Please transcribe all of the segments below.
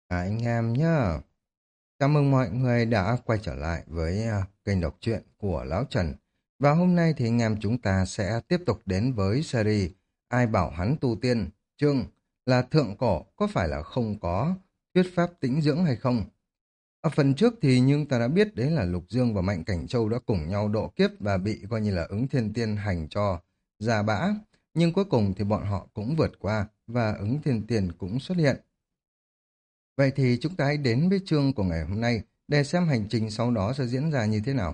Anh em nhá. Chào mừng mọi người đã quay trở lại với kênh đọc truyện của Lão Trần. Và hôm nay thì anh em chúng ta sẽ tiếp tục đến với series Ai bảo hắn tu tiên, chương là thượng cổ có phải là không có thuyết pháp tĩnh dưỡng hay không? Ở phần trước thì nhưng ta đã biết đấy là Lục Dương và Mạnh Cảnh Châu đã cùng nhau độ kiếp và bị coi như là ứng thiên tiên hành cho già bã. Nhưng cuối cùng thì bọn họ cũng vượt qua và ứng thiên tiên cũng xuất hiện. Vậy thì chúng ta hãy đến với chương của ngày hôm nay để xem hành trình sau đó sẽ diễn ra như thế nào.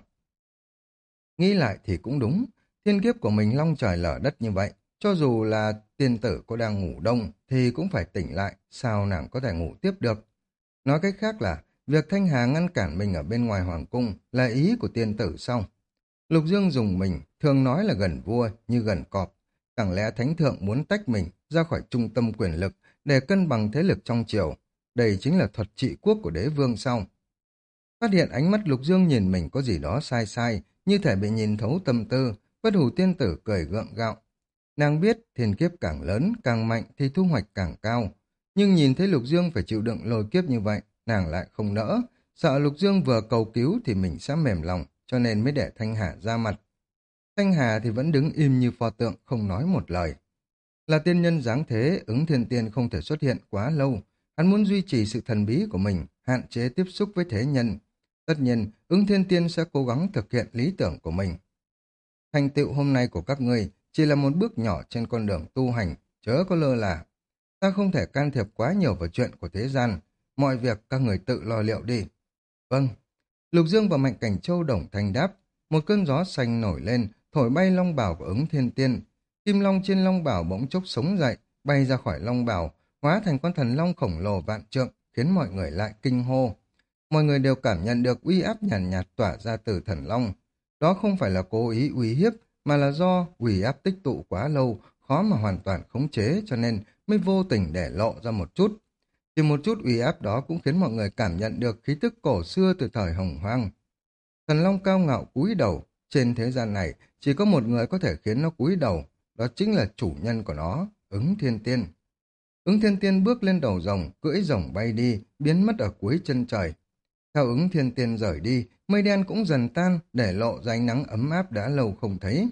Nghĩ lại thì cũng đúng, thiên kiếp của mình long trời lở đất như vậy, cho dù là tiên tử có đang ngủ đông thì cũng phải tỉnh lại, sao nàng có thể ngủ tiếp được. Nói cách khác là, việc Thanh Hà ngăn cản mình ở bên ngoài hoàng cung là ý của tiên tử xong. Lục Dương dùng mình, thường nói là gần vua như gần cọp. Chẳng lẽ Thánh Thượng muốn tách mình ra khỏi trung tâm quyền lực để cân bằng thế lực trong triều? Đây chính là thuật trị quốc của đế vương sau. Phát hiện ánh mắt Lục Dương nhìn mình có gì đó sai sai, như thể bị nhìn thấu tâm tư, bất hủ tiên tử cười gượng gạo. Nàng biết thiên kiếp càng lớn, càng mạnh thì thu hoạch càng cao. Nhưng nhìn thấy Lục Dương phải chịu đựng lôi kiếp như vậy, nàng lại không nỡ. Sợ Lục Dương vừa cầu cứu thì mình sẽ mềm lòng, cho nên mới để Thanh Hà ra mặt. Thanh Hà thì vẫn đứng im như pho tượng, không nói một lời. Là tiên nhân dáng thế, ứng thiên tiên không thể xuất hiện quá lâu. Hắn muốn duy trì sự thần bí của mình, hạn chế tiếp xúc với thế nhân. Tất nhiên, ứng thiên tiên sẽ cố gắng thực hiện lý tưởng của mình. Thành tựu hôm nay của các ngươi chỉ là một bước nhỏ trên con đường tu hành, chớ có lơ là. Ta không thể can thiệp quá nhiều vào chuyện của thế gian. Mọi việc các người tự lo liệu đi. Vâng. Lục Dương và Mạnh Cảnh Châu đồng thanh đáp. Một cơn gió xanh nổi lên, thổi bay long bào của ứng thiên tiên. Kim long trên long bào bỗng chốc sống dậy, bay ra khỏi long bào, hóa thành con thần long khổng lồ vạn trượng, khiến mọi người lại kinh hô. Mọi người đều cảm nhận được uy áp nhàn nhạt, tỏa ra từ thần long. Đó không phải là cố ý uy hiếp, mà là do uy áp tích tụ quá lâu, khó mà hoàn toàn khống chế, cho nên mới vô tình để lộ ra một chút. Chỉ một chút uy áp đó cũng khiến mọi người cảm nhận được khí tức cổ xưa từ thời Hồng Hoang. Thần Long cao ngạo cúi đầu, trên thế gian này chỉ có một người có thể khiến nó cúi đầu, đó chính là chủ nhân của nó, Ứng Thiên Tiên. Ứng Thiên Tiên bước lên đầu rồng, cưỡi rồng bay đi, biến mất ở cuối chân trời. Theo Ứng Thiên Tiên rời đi, mây đen cũng dần tan, để lộ ra ánh nắng ấm áp đã lâu không thấy.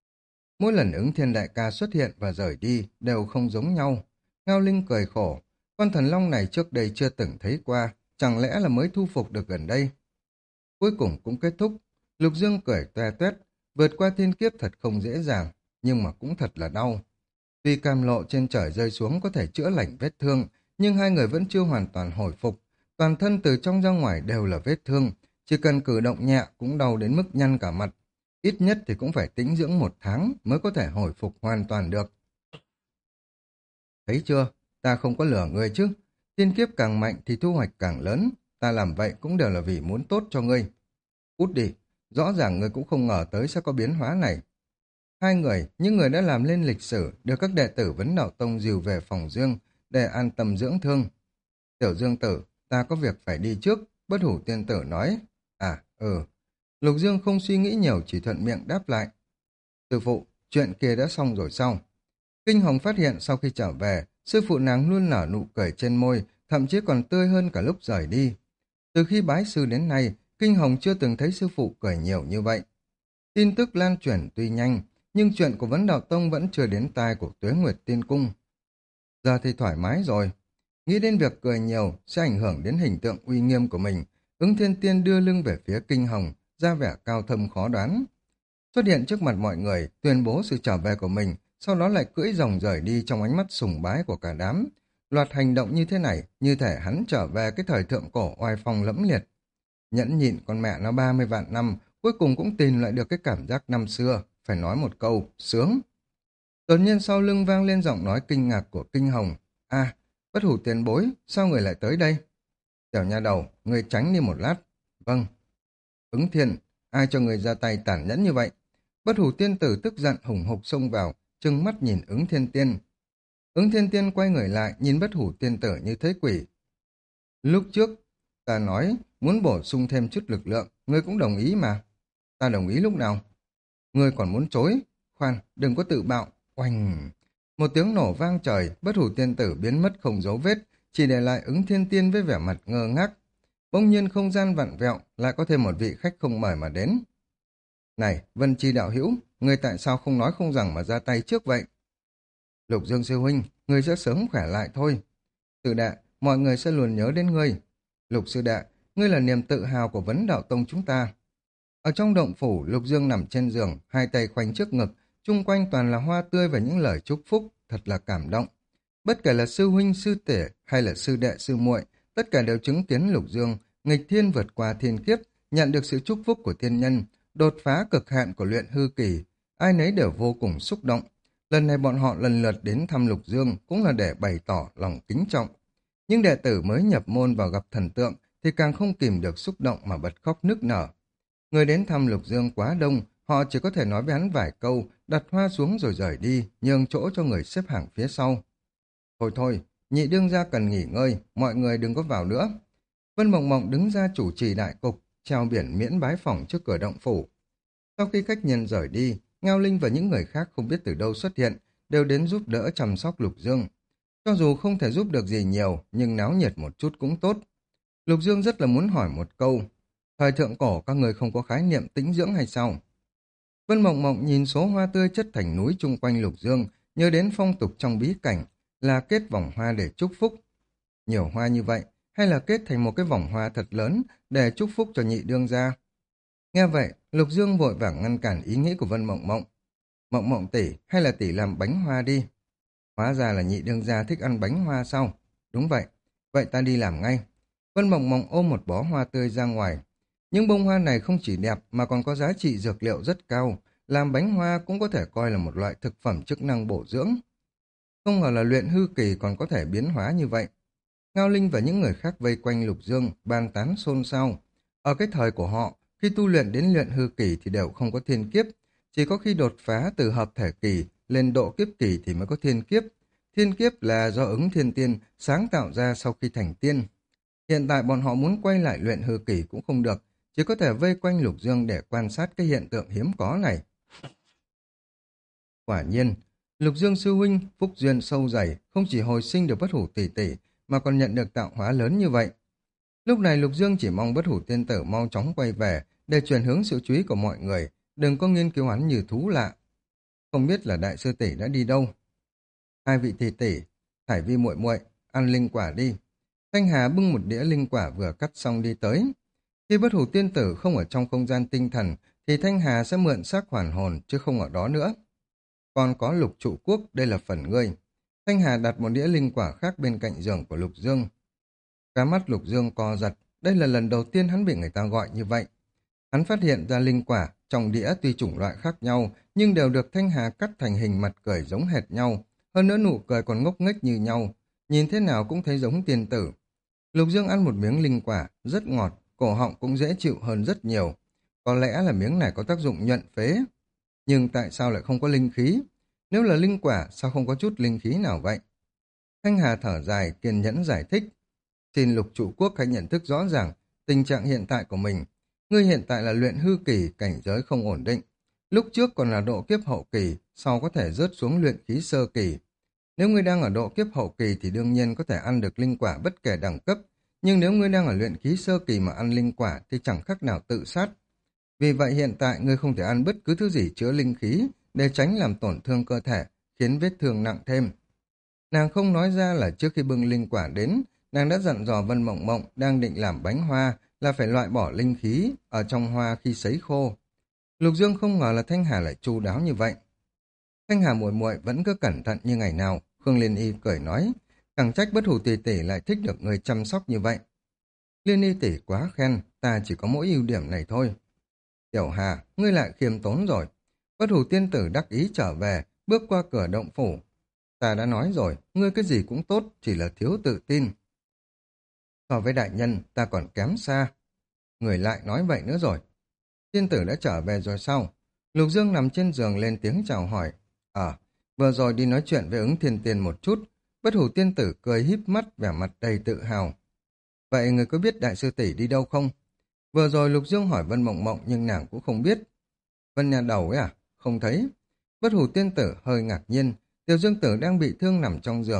Mỗi lần Ứng Thiên Đại ca xuất hiện và rời đi đều không giống nhau. Ngao Linh cười khổ, con thần long này trước đây chưa từng thấy qua, chẳng lẽ là mới thu phục được gần đây. Cuối cùng cũng kết thúc, Lục Dương cười toe toét, vượt qua thiên kiếp thật không dễ dàng, nhưng mà cũng thật là đau. Tuy cam lộ trên trời rơi xuống có thể chữa lành vết thương, nhưng hai người vẫn chưa hoàn toàn hồi phục. Toàn thân từ trong ra ngoài đều là vết thương, chỉ cần cử động nhẹ cũng đau đến mức nhăn cả mặt. Ít nhất thì cũng phải tĩnh dưỡng 1 tháng mới có thể hồi phục hoàn toàn được. Thấy chưa, ta không có lừa ngươi chứ. Thiên kiếp càng mạnh thì thu hoạch càng lớn. Ta làm vậy cũng đều là vì muốn tốt cho ngươi. Cút đi, rõ ràng ngươi cũng không ngờ tới sẽ có biến hóa này. Hai người, những người đã làm lên lịch sử, được các đệ tử Vấn Đạo Tông dìu về phòng riêng để an tâm dưỡng thương. Tiểu Dương Tử, ta có việc phải đi trước, Bất Hủ Tiên Tử nói. À, ừ. Lục Dương không suy nghĩ nhiều, chỉ thuận miệng đáp lại. Sư phụ, chuyện kia đã xong rồi sao? Kinh Hồng phát hiện sau khi trở về, sư phụ nàng luôn nở nụ cười trên môi, thậm chí còn tươi hơn cả lúc rời đi. Từ khi bái sư đến nay, Kinh Hồng chưa từng thấy sư phụ cười nhiều như vậy. Tin tức lan truyền tuy nhanh, nhưng chuyện của Vấn Đạo Tông vẫn chưa đến tai của Tuế Nguyệt Tiên Cung. Giờ thì thoải mái rồi. Nghĩ đến việc cười nhiều sẽ ảnh hưởng đến hình tượng uy nghiêm của mình. Ứng Thiên Tiên đưa lưng về phía Kinh Hồng, ra vẻ cao thâm khó đoán. Xuất hiện trước mặt mọi người, tuyên bố sự trở về của mình, sau đó lại cưỡi rồng rời đi trong ánh mắt sùng bái của cả đám. Loạt hành động như thế này, như thể hắn trở về cái thời thượng cổ oai phong lẫm liệt. Nhẫn nhịn con mẹ nó 30 vạn năm, cuối cùng cũng tìm lại được cái cảm giác năm xưa, phải nói một câu, sướng. Đột nhiên sau lưng vang lên giọng nói kinh ngạc của Kinh Hồng. À, Bất Hủ tiền bối, sao người lại tới đây? Tiểu nha đầu, người tránh đi một lát. Vâng. Ứng Thiên, ai cho người ra tay tàn nhẫn như vậy? Bất Hủ tiên tử tức giận hùng hục xông vào, trừng mắt nhìn Ứng Thiên Tiên. Ứng Thiên Tiên quay người lại, nhìn Bất Hủ tiên tử như thấy quỷ. Lúc trước, ta nói muốn bổ sung thêm chút lực lượng, ngươi cũng đồng ý mà. Ta đồng ý lúc nào? Ngươi còn muốn chối? Khoan, đừng có tự bạo. Oanh! Một tiếng nổ vang trời, Bất Hủ tiên tử biến mất không dấu vết, chỉ để lại Ứng Thiên Tiên với vẻ mặt ngơ ngác. Bỗng nhiên không gian vặn vẹo, lại có thêm một vị khách không mời mà đến. Này, Vân Chi đạo hữu, ngươi tại sao không nói không rằng mà ra tay trước vậy? Lục Dương sư huynh, ngươi sẽ sớm khỏe lại thôi. Sư đệ, mọi người sẽ luôn nhớ đến ngươi. Lục sư đệ, ngươi là niềm tự hào của Vấn Đạo Tông chúng ta. Ở trong động phủ, Lục Dương nằm trên giường, hai tay khoanh trước ngực, chung quanh toàn là hoa tươi và những lời chúc phúc, thật là cảm động. Bất kể là sư huynh, sư tể hay là sư đệ, sư muội, tất cả đều chứng kiến Lục Dương nghịch thiên vượt qua thiên kiếp, nhận được sự chúc phúc của thiên nhân, đột phá cực hạn của luyện hư kỳ, ai nấy đều vô cùng xúc động. Lần này bọn họ lần lượt đến thăm Lục Dương cũng là để bày tỏ lòng kính trọng. Nhưng đệ tử mới nhập môn vào gặp thần tượng thì càng không kìm được xúc động mà bật khóc nức nở. Người đến thăm Lục Dương quá đông, họ chỉ có thể nói với hắn vài câu, đặt hoa xuống rồi rời đi, nhường chỗ cho người xếp hàng phía sau. Thôi thôi, nhị đương gia cần nghỉ ngơi, mọi người đừng có vào nữa. Vân Mộng Mộng đứng ra chủ trì đại cục, treo biển miễn bái phỏng trước cửa động phủ. Sau khi khách nhân rời đi, Ngao Linh và những người khác không biết từ đâu xuất hiện, đều đến giúp đỡ chăm sóc Lục Dương. Cho dù không thể giúp được gì nhiều, nhưng náo nhiệt một chút cũng tốt. Lục Dương rất là muốn hỏi một câu, thời thượng cổ các người không có khái niệm tĩnh dưỡng hay sao? Vân Mộng Mộng nhìn số hoa tươi chất thành núi chung quanh Lục Dương, nhớ đến phong tục trong bí cảnh, là kết vòng hoa để chúc phúc. Nhiều hoa như vậy, hay là kết thành một cái vòng hoa thật lớn để chúc phúc cho nhị đương gia? Nghe vậy, Lục Dương vội vàng ngăn cản ý nghĩ của Vân Mộng Mộng. Mộng Mộng tỷ, hay là tỷ làm bánh hoa đi? Hóa ra là nhị đương gia thích ăn bánh hoa sao? Đúng vậy, vậy ta đi làm ngay. Vân Mộng Mộng ôm một bó hoa tươi ra ngoài. Những bông hoa này không chỉ đẹp mà còn có giá trị dược liệu rất cao. Làm bánh hoa cũng có thể coi là một loại thực phẩm chức năng bổ dưỡng. Không ngờ là luyện hư kỳ còn có thể biến hóa như vậy. Ngao Linh và những người khác vây quanh Lục Dương bàn tán xôn xao. Ở cái thời của họ, khi tu luyện đến luyện hư kỳ thì đều không có thiên kiếp. Chỉ có khi đột phá từ hợp thể kỳ lên độ kiếp kỳ thì mới có thiên kiếp. Thiên kiếp là do Ứng Thiên Tiên sáng tạo ra sau khi thành tiên. Hiện tại bọn họ muốn quay lại luyện hư kỳ cũng không được, chỉ có thể vây quanh Lục Dương để quan sát cái hiện tượng hiếm có này. Quả nhiên, Lục Dương sư huynh phúc duyên sâu dày, không chỉ hồi sinh được bất hủ tỷ tỷ mà còn nhận được tạo hóa lớn như vậy. Lúc này Lục Dương chỉ mong bất hủ tiên tử mau chóng quay về để chuyển hướng sự chú ý của mọi người, đừng có nghiên cứu hắn như thú lạ. Không biết là đại sư tỷ đã đi đâu. Hai vị tỷ tỷ, Thải Vi muội muội, ăn linh quả đi. Thanh Hà bưng một đĩa linh quả vừa cắt xong đi tới. Khi bất hủ tiên tử không ở trong không gian tinh thần thì Thanh Hà sẽ mượn xác hoàn hồn chứ không ở đó nữa. Còn có Lục Trụ Quốc, đây là phần ngươi. Thanh Hà đặt một đĩa linh quả khác bên cạnh giường của Lục Dương. Cá mắt Lục Dương co giật, đây là lần đầu tiên hắn bị người ta gọi như vậy. Hắn phát hiện ra linh quả trong đĩa tuy chủng loại khác nhau nhưng đều được Thanh Hà cắt thành hình mặt cười giống hệt nhau, hơn nữa nụ cười còn ngốc nghếch như nhau, nhìn thế nào cũng thấy giống tiên tử. Lục Dương ăn một miếng linh quả, rất ngọt, cổ họng cũng dễ chịu hơn rất nhiều. Có lẽ là miếng này có tác dụng nhuận phế. Nhưng tại sao lại không có linh khí? Nếu là linh quả, sao không có chút linh khí nào vậy? Thanh Hà thở dài, kiên nhẫn giải thích. Xin Lục Trụ Quốc hãy nhận thức rõ ràng tình trạng hiện tại của mình. Ngươi hiện tại là luyện hư kỳ, cảnh giới không ổn định. Lúc trước còn là độ kiếp hậu kỳ, sau có thể rớt xuống luyện khí sơ kỳ. Nếu ngươi đang ở độ kiếp hậu kỳ thì đương nhiên có thể ăn được linh quả bất kể đẳng cấp. Nhưng nếu ngươi đang ở luyện khí sơ kỳ mà ăn linh quả thì chẳng khác nào tự sát. Vì vậy hiện tại ngươi không thể ăn bất cứ thứ gì chứa linh khí để tránh làm tổn thương cơ thể, khiến vết thương nặng thêm. Nàng không nói ra là trước khi bưng linh quả đến, nàng đã dặn dò Vân Mộng Mộng đang định làm bánh hoa là phải loại bỏ linh khí ở trong hoa khi sấy khô. Lục Dương không ngờ là Thanh Hà lại chu đáo như vậy. Thanh Hà muội muội vẫn cứ cẩn thận như ngày nào, Khương Liên Y cười nói, chẳng trách bất hủ tỷ tỷ lại thích được người chăm sóc như vậy. Liên Y tỷ quá khen, ta chỉ có mỗi ưu điểm này thôi. Tiểu Hà, ngươi lại khiêm tốn rồi. Bất hủ tiên tử đắc ý trở về, bước qua cửa động phủ. Ta đã nói rồi, ngươi cái gì cũng tốt, chỉ là thiếu tự tin. So với đại nhân, ta còn kém xa. Người lại nói vậy nữa rồi. Tiên tử đã trở về rồi sao? Lục Dương nằm trên giường lên tiếng chào hỏi. Vừa rồi đi nói chuyện với Ứng Thiên Tiên một chút. Bất hủ tiên tử cười híp mắt, vẻ mặt đầy tự hào. Vậy người có biết đại sư tỷ đi đâu không? Vừa rồi Lục Dương hỏi Vân Mộng Mộng nhưng nàng cũng không biết. Vân nhà đầu ấy à? Không thấy. Bất hủ tiên tử hơi ngạc nhiên. Tiểu Dương tử đang bị thương nằm trong giường.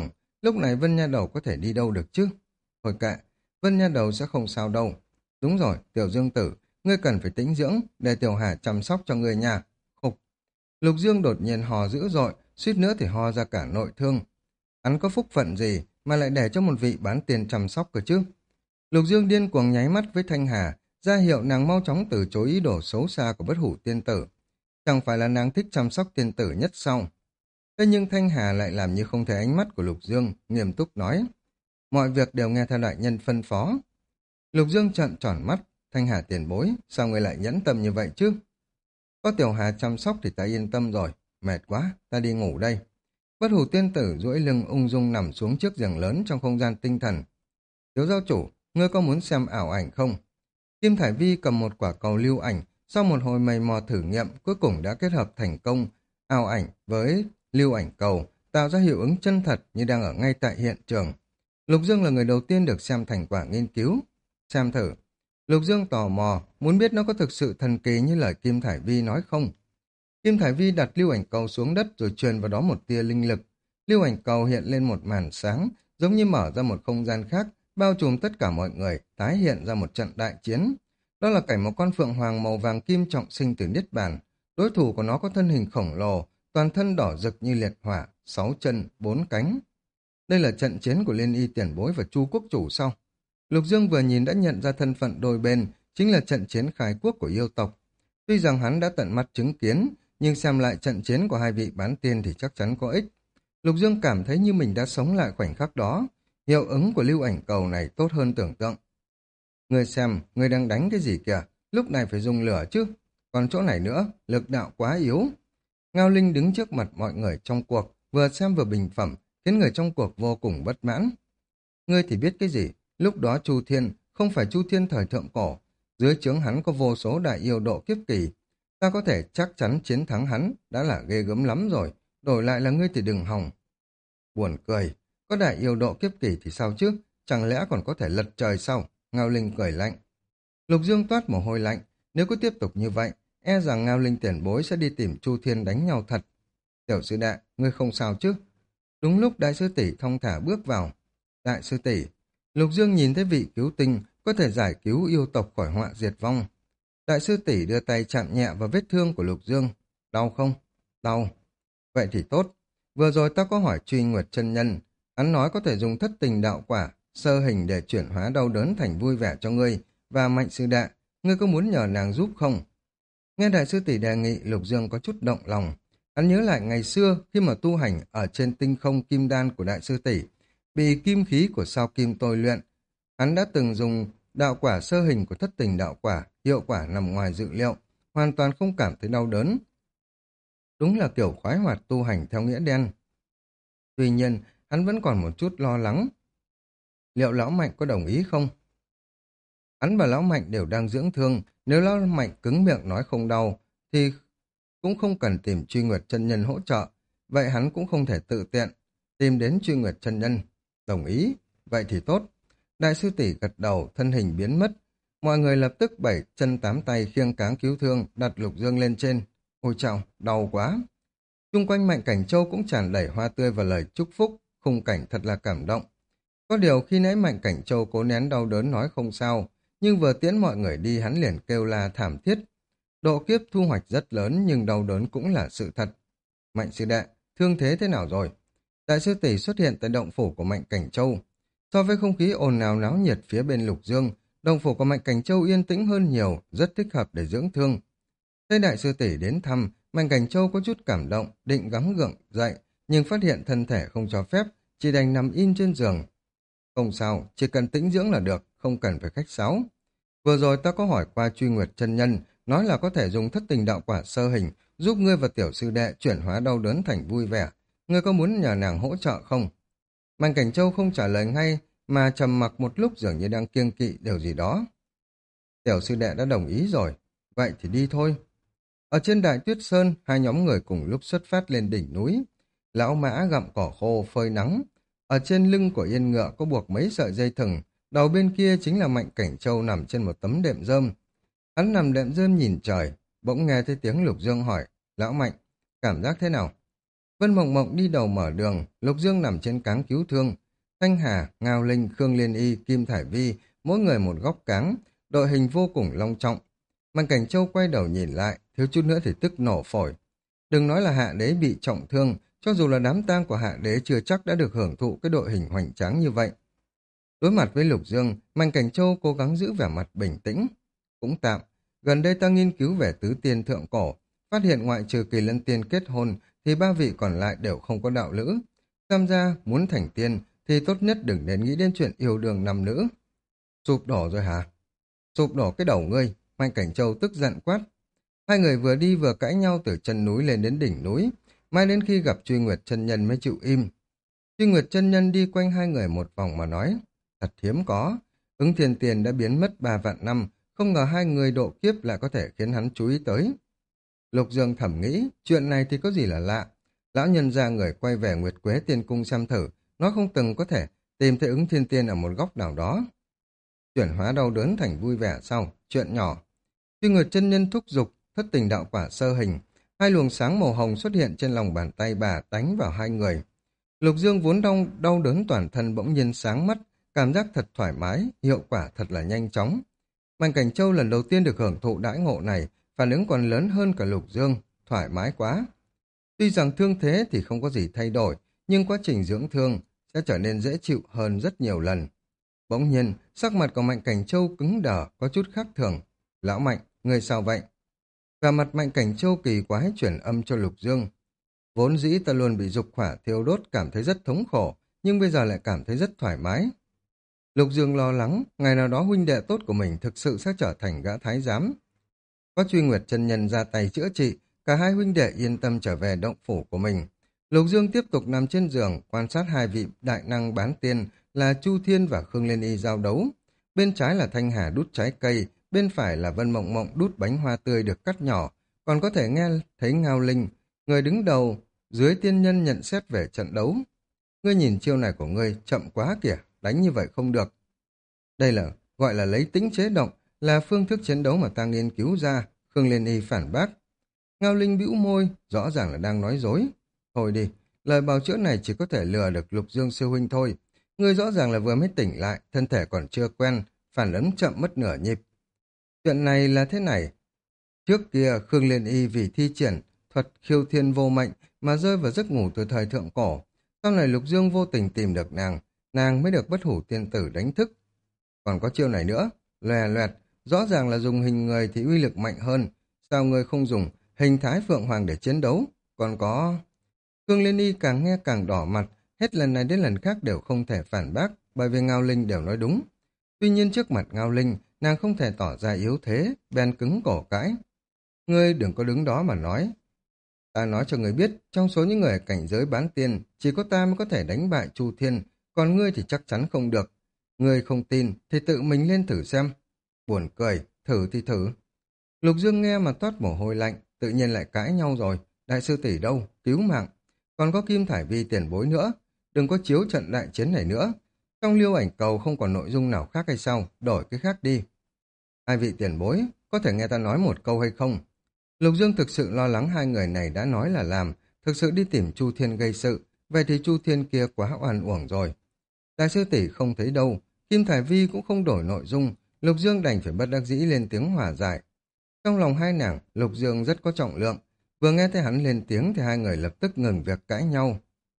Lúc này Vân Nha Đầu có thể đi đâu được chứ? Thôi kệ, Vân Nha Đầu sẽ không sao đâu. Đúng rồi, Tiểu Dương Tử, ngươi cần phải tĩnh dưỡng để Tiểu Hà chăm sóc cho ngươi nha. Khục. Lục Dương đột nhiên hò dữ dội, suýt nữa thì ho ra cả nội thương. Hắn có phúc phận gì mà lại để cho một vị bán tiền chăm sóc cơ chứ? Lục Dương điên cuồng nháy mắt với Thanh Hà, ra hiệu nàng mau chóng từ chối ý đồ xấu xa của Bất Hủ Tiên Tử. Chẳng phải là nàng thích chăm sóc tiên tử nhất sao? Thế nhưng Thanh Hà lại làm như không thấy ánh mắt của Lục Dương, nghiêm túc nói. Mọi việc đều nghe theo đại nhân phân phó. Lục Dương trợn tròn mắt, Thanh Hà tiền bối, sao người lại nhẫn tâm như vậy chứ? Có Tiểu Hà chăm sóc thì ta yên tâm rồi, mệt quá, ta đi ngủ đây. Bất Hủ Tiên Tử duỗi lưng ung dung nằm xuống chiếc giường lớn trong không gian tinh thần. Thiếu giáo chủ, ngươi có muốn xem ảo ảnh không? Kim Thải Vi cầm một quả cầu lưu ảnh, sau một hồi mày mò thử nghiệm, cuối cùng đã kết hợp thành công ảo ảnh với lưu ảnh cầu, tạo ra hiệu ứng chân thật như đang ở ngay tại hiện trường. Lục Dương là người đầu tiên được xem thành quả nghiên cứu. Xem thử. Lục Dương tò mò, muốn biết nó có thực sự thần kỳ như lời Kim Thải Vi nói không. Kim Thải Vi đặt lưu ảnh cầu xuống đất rồi truyền vào đó một tia linh lực. Lưu ảnh cầu hiện lên một màn sáng, giống như mở ra một không gian khác, bao trùm tất cả mọi người, tái hiện ra một trận đại chiến. Đó là cảnh một con phượng hoàng màu vàng kim trọng sinh từ Niết Bàn. Đối thủ của nó có thân hình khổng lồ, toàn thân đỏ rực như liệt hỏa, 6 chân, 4 cánh. Đây là trận chiến của Liên Y Tiền Bối và Chu Quốc Chủ sau. Lục Dương vừa nhìn đã nhận ra thân phận đôi bên, chính là trận chiến khai quốc của yêu tộc. Tuy rằng hắn đã tận mắt chứng kiến, nhưng xem lại trận chiến của hai vị bán tiên thì chắc chắn có ích. Lục Dương cảm thấy như mình đã sống lại khoảnh khắc đó. Hiệu ứng của lưu ảnh cầu này tốt hơn tưởng tượng. Người xem, người đang đánh cái gì kìa, lúc này phải dùng lửa chứ. Còn chỗ này nữa, lực đạo quá yếu. Ngao Linh đứng trước mặt mọi người trong cuộc, vừa xem vừa bình phẩm, khiến người trong cuộc vô cùng bất mãn. Ngươi thì biết cái gì, lúc đó Chu Thiên không phải Chu Thiên thời thượng cổ, dưới trướng hắn có vô số đại yêu độ kiếp kỳ. Ta có thể chắc chắn chiến thắng hắn, đã là ghê gớm lắm rồi, đổi lại là ngươi thì đừng hòng. Buồn cười, có đại yêu độ kiếp kỳ thì sao chứ, chẳng lẽ còn có thể lật trời sao? Ngao Linh cười lạnh. Lục Dương toát mồ hôi lạnh, nếu cứ tiếp tục như vậy, e rằng Ngao Linh tiền bối sẽ đi tìm Chu Thiên đánh nhau thật. Tiểu sư đệ, ngươi không sao chứ? Đúng lúc đại sư tỷ thong thả bước vào. Đại sư tỷ, Lục Dương nhìn thấy vị cứu tinh có thể giải cứu yêu tộc khỏi họa diệt vong. Đại sư tỷ đưa tay chạm nhẹ vào vết thương của Lục Dương. Đau không? Đau. Vậy thì tốt. Vừa rồi ta có hỏi Truy Nguyệt chân nhân, hắn nói có thể dùng thất tình đạo quả, sơ hình để chuyển hóa đau đớn thành vui vẻ cho ngươi, và Mạnh sư đệ, ngươi có muốn nhờ nàng giúp không? Nghe đại sư tỷ đề nghị, Lục Dương có chút động lòng. Hắn nhớ lại ngày xưa khi mà tu hành ở trên tinh không kim đan của đại sư tỷ, bị kim khí của sao kim tôi luyện. Hắn đã từng dùng đạo quả sơ hình của thất tình đạo quả, hiệu quả nằm ngoài dự liệu, hoàn toàn không cảm thấy đau đớn. Đúng là kiểu khoái hoạt tu hành theo nghĩa đen. Tuy nhiên, hắn vẫn còn một chút lo lắng. Liệu Lão Mạnh có đồng ý không? Hắn và Lão Mạnh đều đang dưỡng thương, nếu Lão Mạnh cứng miệng nói không đau, thì cũng không cần tìm Truy Nguyệt chân nhân hỗ trợ, vậy hắn cũng không thể tự tiện tìm đến Truy Nguyệt chân nhân. Đồng ý, vậy thì tốt. Đại sư tỷ gật đầu, thân hình biến mất. Mọi người lập tức bảy chân tám tay khiêng cáng cứu thương, đặt Lục Dương lên trên. Ôi chào, đau quá. Xung quanh Mạnh Cảnh Châu cũng tràn đầy hoa tươi và lời chúc phúc, khung cảnh thật là cảm động. Có điều khi nãy Mạnh Cảnh Châu cố nén đau đớn nói không sao, nhưng vừa tiễn mọi người đi hắn liền kêu la thảm thiết. Độ kiếp thu hoạch rất lớn nhưng đau đớn cũng là sự thật. Mạnh sư đệ, thương thế nào rồi? Đại sư tỷ xuất hiện tại động phủ của Mạnh Cảnh Châu. So với không khí ồn ào náo nhiệt phía bên Lục Dương, động phủ của Mạnh Cảnh Châu yên tĩnh hơn nhiều, rất thích hợp để dưỡng thương. Thấy đại sư tỷ đến thăm, Mạnh Cảnh Châu có chút cảm động, định gắng gượng dậy, nhưng phát hiện thân thể không cho phép, chỉ đành nằm im trên giường. Không sao, chỉ cần tĩnh dưỡng là được, không cần phải khách sáo. Vừa rồi ta có hỏi qua Truy Nguyệt chân nhân, nói là có thể dùng thất tình đạo quả sơ hình, giúp ngươi và tiểu sư đệ chuyển hóa đau đớn thành vui vẻ. Ngươi có muốn nhờ nàng hỗ trợ không? Mạnh Cảnh Châu không trả lời ngay, mà trầm mặc một lúc dường như đang kiêng kỵ điều gì đó. Tiểu sư đệ đã đồng ý rồi, vậy thì đi thôi. Ở trên Đại Tuyết Sơn, hai nhóm người cùng lúc xuất phát lên đỉnh núi. Lão mã gặm cỏ khô phơi nắng. Ở trên lưng của yên ngựa có buộc mấy sợi dây thừng, đầu bên kia chính là Mạnh Cảnh Châu nằm trên một tấm đệm rơm. Hắn nằm đệm rơm nhìn trời, bỗng nghe thấy tiếng Lục Dương hỏi, Lão Mạnh, cảm giác thế nào? Vân Mộng Mộng đi đầu mở đường, Lục Dương nằm trên cáng cứu thương. Thanh Hà, Ngao Linh, Khương Liên Y, Kim Thải Vi, mỗi người một góc cáng, đội hình vô cùng long trọng. Mạnh Cảnh Châu quay đầu nhìn lại, thiếu chút nữa thì tức nổ phổi. Đừng nói là hạ đế bị trọng thương, cho dù là đám tang của hạ đế chưa chắc đã được hưởng thụ cái đội hình hoành tráng như vậy. Đối mặt với Lục Dương, Mạnh Cảnh Châu cố gắng giữ vẻ mặt bình tĩnh. Cũng tạm, gần đây ta nghiên cứu về tứ tiên thượng cổ, phát hiện ngoại trừ Kỳ Lân tiên kết hôn thì ba vị còn lại đều không có đạo lữ. Tham gia muốn thành tiên thì tốt nhất đừng nên nghĩ đến chuyện yêu đương nam nữ. Sụp đổ rồi hả? Sụp đổ cái đầu ngươi, Mạnh Cảnh Châu tức giận quát. Hai người vừa đi vừa cãi nhau từ chân núi lên đến đỉnh núi, mãi đến khi gặp Truy Nguyệt chân nhân mới chịu im. Truy Nguyệt chân nhân đi quanh hai người một vòng mà nói, thật hiếm có, ứng thiên tiền đã biến mất 3 vạn năm, không ngờ hai người độ kiếp lại có thể khiến hắn chú ý tới. Lục Dương thầm nghĩ, chuyện này thì có gì là lạ. Lão nhân ra người quay về Nguyệt Quế Tiên Cung xem thử, nó không từng có thể tìm thấy ứng thiên tiên ở một góc nào đó. Chuyển hóa đau đớn thành vui vẻ sau, chuyện nhỏ. Truy Nguyệt chân nhân thúc giục, thất tình đạo quả sơ hình, hai luồng sáng màu hồng xuất hiện trên lòng bàn tay bà đánh vào hai người. Lục Dương vốn đau đớn toàn thân bỗng nhiên sáng mắt, cảm giác thật thoải mái, hiệu quả thật là nhanh chóng. Mạnh Cảnh Châu lần đầu tiên được hưởng thụ đãi ngộ này, phản ứng còn lớn hơn cả Lục Dương, thoải mái quá. Tuy rằng thương thế thì không có gì thay đổi, nhưng quá trình dưỡng thương sẽ trở nên dễ chịu hơn rất nhiều lần. Bỗng nhiên, sắc mặt của Mạnh Cảnh Châu cứng đờ, có chút khác thường. Lão Mạnh, người sao vậy? Và mặt Mạnh Cảnh Châu kỳ quái chuyển âm cho Lục Dương. Vốn dĩ ta luôn bị dục hỏa thiêu đốt cảm thấy rất thống khổ, nhưng bây giờ lại cảm thấy rất thoải mái. Lục Dương lo lắng, ngày nào đó huynh đệ tốt của mình thực sự sẽ trở thành gã thái giám. Có Truy Nguyệt chân nhân ra tay chữa trị, cả hai huynh đệ yên tâm trở về động phủ của mình. Lục Dương tiếp tục nằm trên giường, quan sát hai vị đại năng bán tiên là Chu Thiên và Khương Liên Y giao đấu. Bên trái là Thanh Hà đút trái cây, bên phải là Vân Mộng Mộng đút bánh hoa tươi được cắt nhỏ, còn có thể nghe thấy Ngao Linh, người đứng đầu, dưới tiên nhân nhận xét về trận đấu. Ngươi nhìn chiêu này của ngươi chậm quá kìa, đánh như vậy không được. Đây là gọi là lấy tính chế động, là phương thức chiến đấu mà ta nghiên cứu ra, Khương Liên Y phản bác. Ngao Linh bĩu môi, rõ ràng là đang nói dối. Thôi đi, lời bào chữa này chỉ có thể lừa được Lục Dương sư huynh thôi. Ngươi rõ ràng là vừa mới tỉnh lại, thân thể còn chưa quen, phản ứng chậm mất nửa nhịp. Chuyện này là thế này. Trước kia, Khương Liên Y vì thi triển thuật khiêu thiên vô mệnh mà rơi vào giấc ngủ từ thời thượng cổ. Sau này Lục Dương vô tình tìm được nàng mới được bất hủ tiên tử đánh thức. Còn có chiêu này nữa, lòe loẹt, rõ ràng là dùng hình người thì uy lực mạnh hơn. Sao ngươi không dùng hình thái phượng hoàng để chiến đấu? Còn có... Khương Liên Y càng nghe càng đỏ mặt, hết lần này đến lần khác đều không thể phản bác, bởi vì Ngao Linh đều nói đúng. Tuy nhiên trước mặt Ngao Linh, nàng không thể tỏ ra yếu thế, bèn cứng cổ cãi. Ngươi đừng có đứng đó mà nói. Ta nói cho ngươi biết, trong số những người ở cảnh giới bán tiên, chỉ có ta mới có thể đánh bại Chu Thiên, còn ngươi thì chắc chắn không được. Ngươi không tin thì tự mình lên thử xem. Buồn cười, thử thì thử. Lục Dương nghe mà toát mồ hôi lạnh, tự nhiên lại cãi nhau rồi. Đại sư tỷ đâu? Cứu mạng. Còn có Kim Thải Vi tiền bối nữa. Đừng có chiếu trận đại chiến này nữa. Trong Liêu Ảnh Cầu không còn nội dung nào khác hay sao? Đổi cái khác đi. Hai vị tiền bối, có thể nghe ta nói một câu hay không? Lục Dương thực sự lo lắng hai người này đã nói là làm, thực sự đi tìm Chu Thiên gây sự. Vậy thì Chu Thiên kia quá oan uổng rồi. Đại sư tỷ không thấy đâu. Kim Thải Vi cũng không đổi nội dung. Lục Dương đành phải bất đắc dĩ lên tiếng hòa giải. Trong lòng hai nàng, Lục Dương rất có trọng lượng. Vừa nghe thấy hắn lên tiếng thì hai người lập tức ngừng việc cãi nhau.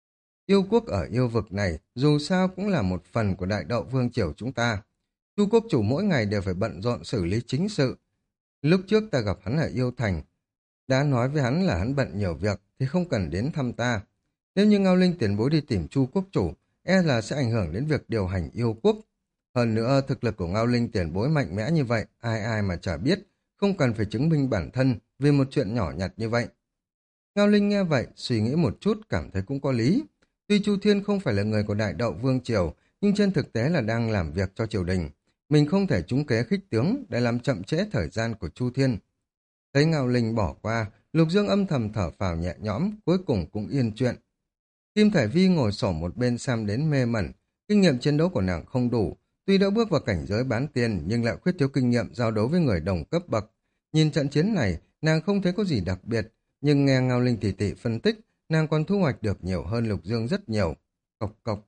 Yêu quốc ở yêu vực này dù sao cũng là một phần của đại đậu vương triều chúng ta. Chu quốc chủ mỗi ngày đều phải bận rộn xử lý chính sự. Lúc trước ta gặp hắn ở Yêu Thành, đã nói với hắn là hắn bận nhiều việc thì không cần đến thăm ta. Nếu như Ngao Linh tiền bối đi tìm Chu quốc chủ, e là sẽ ảnh hưởng đến việc điều hành yêu quốc. Hơn nữa, thực lực của Ngao Linh tiền bối mạnh mẽ như vậy, ai ai mà chả biết, không cần phải chứng minh bản thân vì một chuyện nhỏ nhặt như vậy. Ngao Linh nghe vậy, suy nghĩ một chút, cảm thấy cũng có lý. Tuy Chu Thiên không phải là người của đại đậu vương triều, nhưng trên thực tế là đang làm việc cho triều đình. Mình không thể trúng kế khích tướng để làm chậm trễ thời gian của Chu Thiên. Thấy Ngao Linh bỏ qua, Lục Dương âm thầm thở phào nhẹ nhõm, cuối cùng cũng yên chuyện. Kim Thải Vi ngồi xổm một bên xem đến mê mẩn, kinh nghiệm chiến đấu của nàng không đủ, tuy đã bước vào cảnh giới bán tiền nhưng lại khuyết thiếu kinh nghiệm giao đấu với người đồng cấp bậc. Nhìn trận chiến này, nàng không thấy có gì đặc biệt, nhưng nghe Ngao Linh tỉ tỉ phân tích, nàng còn thu hoạch được nhiều hơn Lục Dương rất nhiều. Cộc cộc.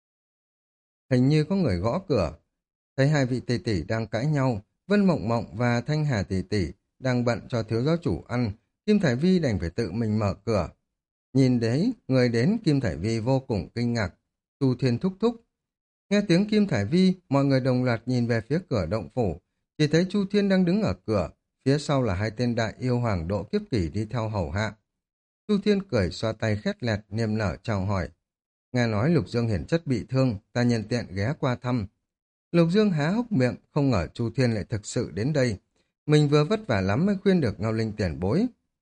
Hình như có người gõ cửa. Thấy hai vị tỷ tỷ đang cãi nhau, Vân Mộng Mộng và Thanh Hà tỷ tỷ đang bận cho thiếu giáo chủ ăn, Kim Thải Vi đành phải tự mình mở cửa. Nhìn đấy, người đến Kim Thải Vi vô cùng kinh ngạc. Chu Thiên thúc thúc. Nghe tiếng Kim Thải Vi, mọi người đồng loạt nhìn về phía cửa động phủ, chỉ thấy Chu Thiên đang đứng ở cửa, phía sau là hai tên đại yêu hoàng độ kiếp kỷ đi theo hầu hạ. Chu Thiên cười xoa tay khét lẹt, niềm nở chào hỏi. Nghe nói Lục Dương hiển chất bị thương, ta nhân tiện ghé qua thăm. Lục Dương há hốc miệng, không ngờ Chu Thiên lại thực sự đến đây. Mình vừa vất vả lắm mới khuyên được Ngao Linh tiền bối.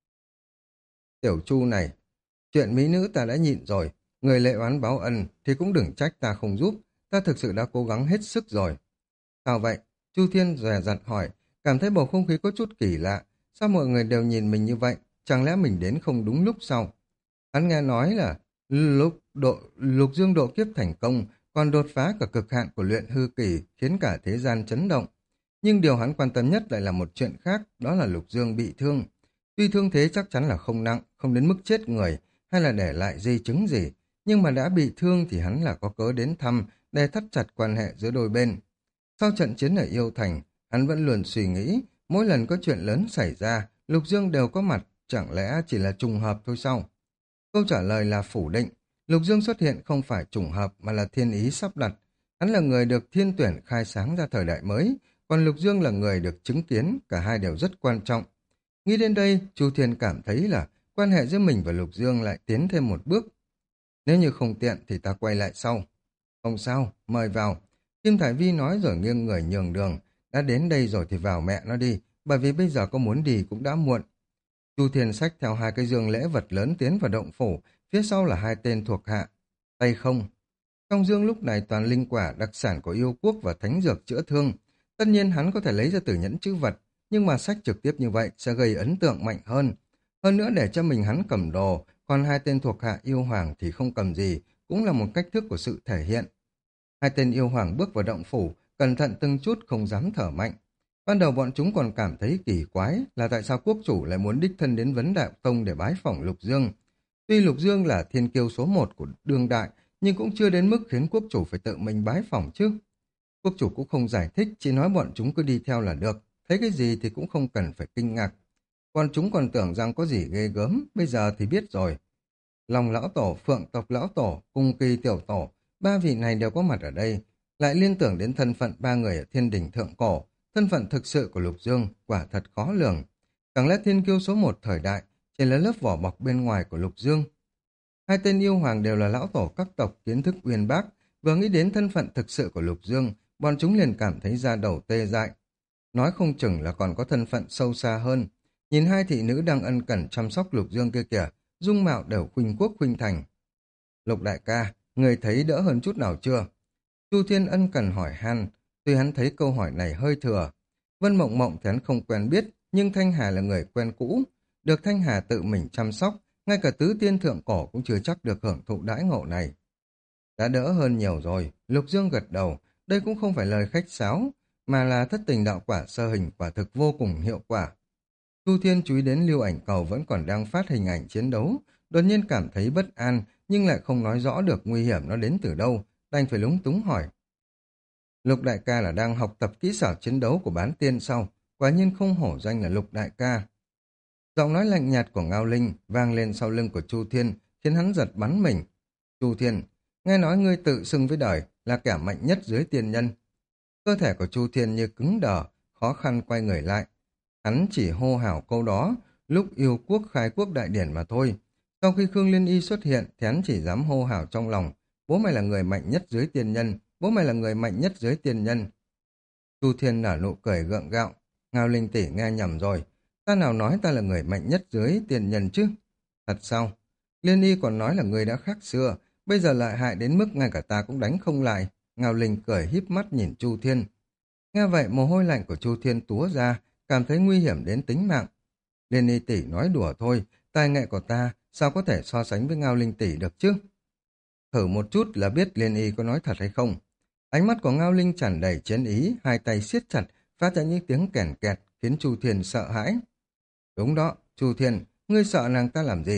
Tiểu Chu này, chuyện mỹ nữ ta đã nhịn rồi, người lệ oán báo ân thì cũng đừng trách ta không giúp, ta thực sự đã cố gắng hết sức rồi. Sao vậy? Chu Thiên dè dặt hỏi, cảm thấy bầu không khí có chút kỳ lạ, sao mọi người đều nhìn mình như vậy, chẳng lẽ mình đến không đúng lúc sao? Hắn nghe nói là Lục Dương độ kiếp thành công, còn đột phá cả cực hạn của luyện hư kỳ, khiến cả thế gian chấn động. Nhưng điều hắn quan tâm nhất lại là một chuyện khác, đó là Lục Dương bị thương. Tuy thương thế chắc chắn là không nặng, không đến mức chết người, hay là để lại di chứng gì, nhưng mà đã bị thương thì hắn là có cớ đến thăm để thắt chặt quan hệ giữa đôi bên. Sau trận chiến ở Yêu Thành, hắn vẫn luôn suy nghĩ, mỗi lần có chuyện lớn xảy ra, Lục Dương đều có mặt, chẳng lẽ chỉ là trùng hợp thôi sao? Câu trả lời là phủ định. Lục Dương xuất hiện không phải trùng hợp mà là thiên ý sắp đặt. Hắn là người được thiên tuyển khai sáng ra thời đại mới, còn Lục Dương là người được chứng kiến, cả hai đều rất quan trọng. Nghĩ đến đây, Chu Thiên cảm thấy là quan hệ giữa mình và Lục Dương lại tiến thêm một bước. Nếu như không tiện thì ta quay lại sau. Không sao, mời vào. Kim Thải Vi nói rồi nghiêng người nhường đường. Đã đến đây rồi thì vào mẹ nó đi, bởi vì bây giờ có muốn đi cũng đã muộn. Chu Thiên xách theo hai cái giường lễ vật lớn tiến vào động phủ, phía sau là hai tên thuộc hạ. Tay không. Trong dương lúc này toàn linh quả đặc sản của yêu quốc và thánh dược chữa thương. Tất nhiên hắn có thể lấy ra từ nhẫn chữ vật, nhưng mà sách trực tiếp như vậy sẽ gây ấn tượng mạnh hơn. Hơn nữa để cho mình hắn cầm đồ, còn hai tên thuộc hạ yêu hoàng thì không cầm gì, cũng là một cách thức của sự thể hiện. Hai tên yêu hoàng bước vào động phủ, cẩn thận từng chút không dám thở mạnh. Ban đầu bọn chúng còn cảm thấy kỳ quái là tại sao quốc chủ lại muốn đích thân đến Vấn Đạo Tông để bái phỏng Lục Dương. Tuy Lục Dương là thiên kiêu số một của đương đại, nhưng cũng chưa đến mức khiến quốc chủ phải tự mình bái phỏng chứ. Quốc chủ cũng không giải thích, chỉ nói bọn chúng cứ đi theo là được, thấy cái gì thì cũng không cần phải kinh ngạc. Còn chúng còn tưởng rằng có gì ghê gớm, bây giờ thì biết rồi. Long lão tổ, Phượng tộc lão tổ, Cung Kỳ tiểu tổ, ba vị này đều có mặt ở đây, lại liên tưởng đến thân phận ba người ở thiên đình thượng cổ, thân phận thực sự của Lục Dương quả thật khó lường. Chẳng lẽ thiên kiêu số một thời đại chỉ là lớp vỏ bọc bên ngoài của Lục Dương? Hai tên yêu hoàng đều là lão tổ các tộc kiến thức uyên bác, vừa nghĩ đến thân phận thực sự của Lục Dương, bọn chúng liền cảm thấy da đầu tê dại. Nói không chừng là còn có thân phận sâu xa hơn. Nhìn hai thị nữ đang ân cần chăm sóc Lục Dương kia kìa, dung mạo đều khuynh quốc khuynh thành. Lục đại ca, người thấy đỡ hơn chút nào chưa? Chu Thiên ân cần hỏi han, tuy hắn thấy câu hỏi này hơi thừa. Vân Mộng Mộng thì hắn không quen biết, nhưng Thanh Hà là người quen cũ. Được Thanh Hà tự mình chăm sóc, ngay cả tứ tiên thượng cổ cũng chưa chắc được hưởng thụ đãi ngộ này. Đã đỡ hơn nhiều rồi, Lục Dương gật đầu, đây cũng không phải lời khách sáo, mà là thất tình đạo quả sơ hình quả thực vô cùng hiệu quả. Chu Thiên chú ý đến lưu ảnh cầu vẫn còn đang phát hình ảnh chiến đấu, đột nhiên cảm thấy bất an, nhưng lại không nói rõ được nguy hiểm nó đến từ đâu, đành phải lúng túng hỏi. Lục đại ca là đang học tập kỹ xảo chiến đấu của bán tiên sau, quả nhiên không hổ danh là Lục đại ca. Giọng nói lạnh nhạt của Ngao Linh vang lên sau lưng của Chu Thiên, khiến hắn giật bắn mình. Chu Thiên, nghe nói ngươi tự xưng với đời là kẻ mạnh nhất dưới tiên nhân. Cơ thể của Chu Thiên như cứng đờ, khó khăn quay người lại. Hắn chỉ hô hào câu đó lúc yêu quốc khai quốc đại điển mà thôi. Sau khi Khương Liên Y xuất hiện thì hắn chỉ dám hô hào trong lòng. Bố mày là người mạnh nhất dưới tiên nhân, bố mày là người mạnh nhất dưới tiên nhân. Chu Thiên nở nụ cười gượng gạo. Ngao Linh tỷ nghe nhầm rồi. Ta nào nói ta là người mạnh nhất dưới tiên nhân chứ? Thật sao? Liên Y còn nói là người đã khác xưa, bây giờ lại hại đến mức ngay cả ta cũng đánh không lại. Ngao Linh cười híp mắt nhìn Chu Thiên. Nghe vậy mồ hôi lạnh của Chu Thiên túa ra, cảm thấy nguy hiểm đến tính mạng. Liên Y tỷ nói đùa thôi, tài nghệ của ta sao có thể so sánh với Ngao Linh tỷ được chứ? Thử một chút là biết Liên Y có nói thật hay không. Ánh mắt của Ngao Linh tràn đầy chiến ý, hai tay siết chặt, phát ra những tiếng kèn kẹt, khiến Chu Thiên sợ hãi. Đúng đó, Chu Thiên, ngươi sợ nàng ta làm gì?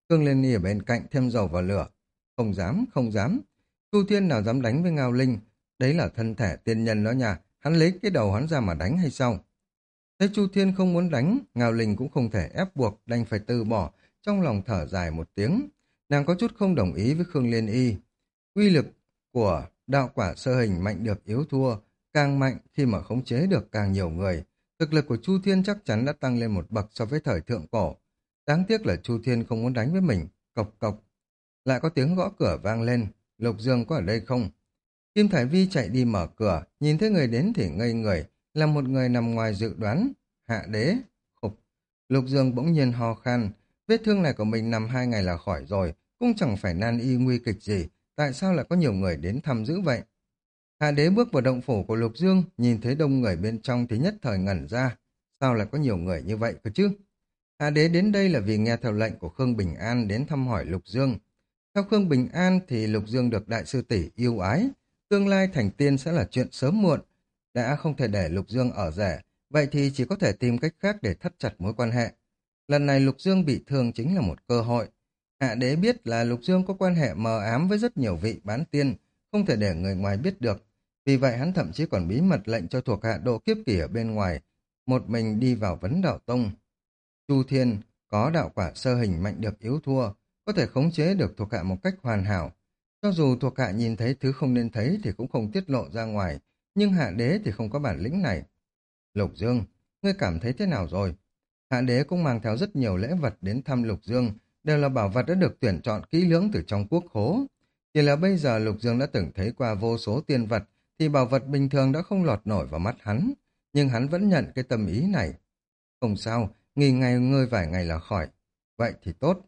Khương Liên Nhi ở bên cạnh thêm dầu vào lửa. Không dám, không dám. Chu Thiên nào dám đánh với Ngao Linh? Đấy là thân thể tiên nhân đó nha. Hắn lấy cái đầu hắn ra mà đánh hay sao? Thấy Chu Thiên không muốn đánh, Ngao Linh cũng không thể ép buộc, đành phải từ bỏ, trong lòng thở dài một tiếng. Nàng có chút không đồng ý với Khương Liên Y. Uy lực của đạo quả sơ hình mạnh được yếu thua, càng mạnh khi mà khống chế được càng nhiều người. Thực lực của Chu Thiên chắc chắn đã tăng lên một bậc so với thời thượng cổ. Đáng tiếc là Chu Thiên không muốn đánh với mình. Cộc cộc. Lại có tiếng gõ cửa vang lên. Lục Dương có ở đây không? Kim Thải Vi chạy đi mở cửa, nhìn thấy người đến thì ngây người, là một người nằm ngoài dự đoán. Hạ đế. Khục. Lục Dương bỗng nhiên ho khan. Vết thương này của mình nằm 2 ngày là khỏi rồi, cũng chẳng phải nan y nguy kịch gì. Tại sao lại có nhiều người đến thăm dữ vậy? Hạ đế bước vào động phủ của Lục Dương, nhìn thấy đông người bên trong thì nhất thời ngẩn ra. Sao lại có nhiều người như vậy cơ chứ? Hạ đế đến đây là vì nghe theo lệnh của Khương Bình An đến thăm hỏi Lục Dương. Theo Khương Bình An thì Lục Dương được đại sư tỷ yêu ái. Tương lai thành tiên sẽ là chuyện sớm muộn. Đã không thể để Lục Dương ở rẻ, vậy thì chỉ có thể tìm cách khác để thắt chặt mối quan hệ. Lần này Lục Dương bị thương chính là một cơ hội. Hạ đế biết là Lục Dương có quan hệ mờ ám với rất nhiều vị bán tiên, không thể để người ngoài biết được. Vì vậy hắn thậm chí còn bí mật lệnh cho thuộc hạ Độ Kiếp Kỳ ở bên ngoài, một mình đi vào Vấn Đạo Tông. Chu Thiên có đạo quả sơ hình mạnh được yếu thua, có thể khống chế được thuộc hạ một cách hoàn hảo. Cho dù thuộc hạ nhìn thấy thứ không nên thấy thì cũng không tiết lộ ra ngoài, nhưng hạ đế thì không có bản lĩnh này. Lục Dương, ngươi cảm thấy thế nào rồi? Hạ đế cũng mang theo rất nhiều lễ vật đến thăm Lục Dương, đều là bảo vật đã được tuyển chọn kỹ lưỡng từ trong quốc khố. Chỉ là bây giờ Lục Dương đã từng thấy qua vô số tiên vật, thì bảo vật bình thường đã không lọt nổi vào mắt hắn, nhưng hắn vẫn nhận cái tâm ý này. Không sao, nghỉ ngày ngơi vài ngày là khỏi. Vậy thì tốt.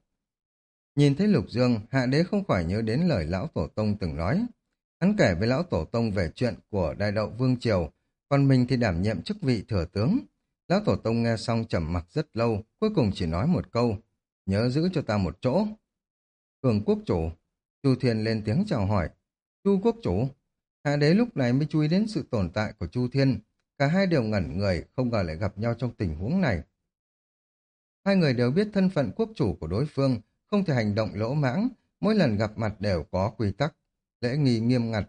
Nhìn thấy Lục Dương, Hạ đế không khỏi nhớ đến lời lão tổ tông từng nói. Hắn kể với lão tổ tông về chuyện của Đại Đậu Vương Triều, còn mình thì đảm nhiệm chức vị thừa tướng. Lão tổ tông nghe xong trầm mặc rất lâu, cuối cùng chỉ nói một câu: nhớ giữ cho ta một chỗ. Cường quốc chủ. Chu Thiên lên tiếng chào hỏi. Chu quốc chủ. Hạ đế lúc này mới chú ý đến sự tồn tại của Chu Thiên. Cả hai đều ngẩn người, không ngờ lại gặp nhau trong tình huống này. Hai người đều biết thân phận quốc chủ của đối phương, không thể hành động lỗ mãng, mỗi lần gặp mặt đều có quy tắc, lễ nghi nghiêm ngặt.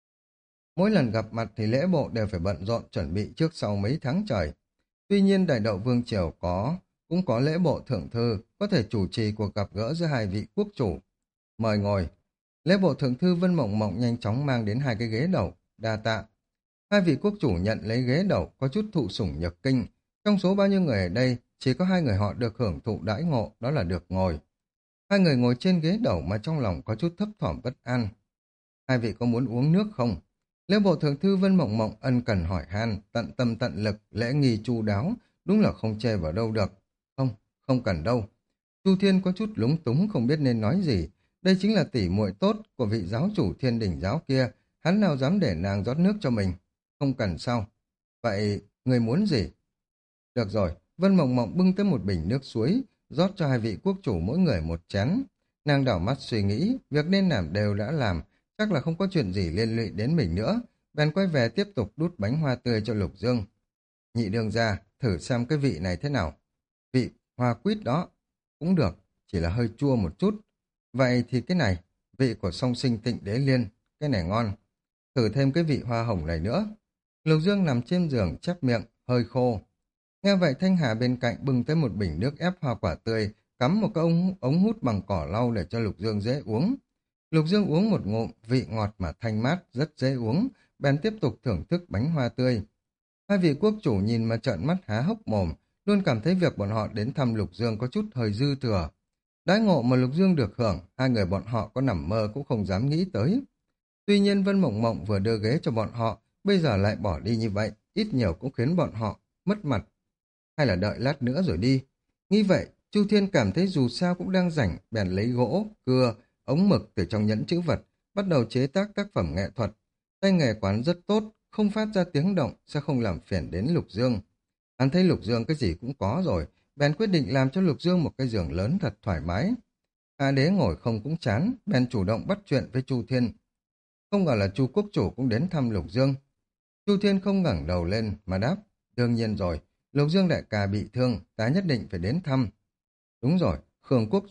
Mỗi lần gặp mặt thì lễ bộ đều phải bận rộn chuẩn bị trước sau mấy tháng trời. Tuy nhiên Đại Đậu Vương Triều cũng có lễ bộ thượng thư, có thể chủ trì cuộc gặp gỡ giữa hai vị quốc chủ. Mời ngồi. Lễ bộ thượng thư Vân Mộng Mộng nhanh chóng mang đến 2 cái ghế đầu, đa tạ. Hai vị quốc chủ nhận lấy ghế đầu, có chút thụ sủng nhược kinh. Trong số bao nhiêu người ở đây, chỉ có 2 người họ được hưởng thụ đãi ngộ, đó là được ngồi. Hai người ngồi trên ghế đầu mà trong lòng có chút thấp thỏm bất an. Hai vị có muốn uống nước không? Lễ bộ thượng thư Vân Mộng Mộng ân cần hỏi han, tận tâm tận lực, lễ nghi chu đáo, đúng là không chê vào đâu được. Không, không cần đâu. Chu Thiên có chút lúng túng không biết nên nói gì. Đây chính là tỷ muội tốt của vị giáo chủ Thiên Đỉnh giáo kia, hắn nào dám để nàng rót nước cho mình. Không cần sao? Vậy, người muốn gì? Được rồi, Vân Mộng Mộng bưng tới một bình nước suối, rót cho hai vị quốc chủ mỗi người một chén. Nàng đảo mắt suy nghĩ, việc nên làm đều đã làm, chắc là không có chuyện gì liên lụy đến mình nữa. Bèn quay về tiếp tục đút bánh hoa tươi cho Lục Dương. Nhị đường ra, thử xem cái vị này thế nào. Vị hoa quýt đó, cũng được, chỉ là hơi chua một chút. Vậy thì cái này, vị của song sinh Tịnh Đế Liên, cái này ngon. Thử thêm cái vị hoa hồng này nữa. Lục Dương nằm trên giường chép miệng, hơi khô. Nghe vậy Thanh Hà bên cạnh bưng tới một bình nước ép hoa quả tươi, cắm một cái ống hút bằng cỏ lau để cho Lục Dương dễ uống. Lục Dương uống một ngụm, vị ngọt mà thanh mát, rất dễ uống, bèn tiếp tục thưởng thức bánh hoa tươi. Hai vị quốc chủ nhìn mà trợn mắt há hốc mồm, luôn cảm thấy việc bọn họ đến thăm Lục Dương có chút hơi dư thừa. Đãi ngộ mà Lục Dương được hưởng, hai người bọn họ có nằm mơ cũng không dám nghĩ tới. Tuy nhiên Vân Mộng Mộng vừa đưa ghế cho bọn họ, bây giờ lại bỏ đi như vậy, ít nhiều cũng khiến bọn họ mất mặt. Hay là đợi lát nữa rồi đi. Nghĩ vậy, Chu Thiên cảm thấy dù sao cũng đang rảnh, bèn lấy gỗ, cưa, ống mực từ trong nhẫn trữ vật, bắt đầu chế tác tác phẩm nghệ thuật. Tay nghề quán rất tốt, không phát ra tiếng động, sẽ không làm phiền đến Lục Dương. Hắn thấy Lục Dương cái gì cũng có rồi, bèn quyết định làm cho Lục Dương một cái giường lớn thật thoải mái. Hạ đế ngồi không cũng chán, bèn chủ động bắt chuyện với Chu Thiên. Không ngờ là Chu quốc chủ cũng đến thăm Lục Dương. Chu Thiên không ngẩng đầu lên mà đáp, đương nhiên rồi, Lục Dương đại ca bị thương, ta nhất định phải đến thăm. Đúng rồi, Khương quốc chủ,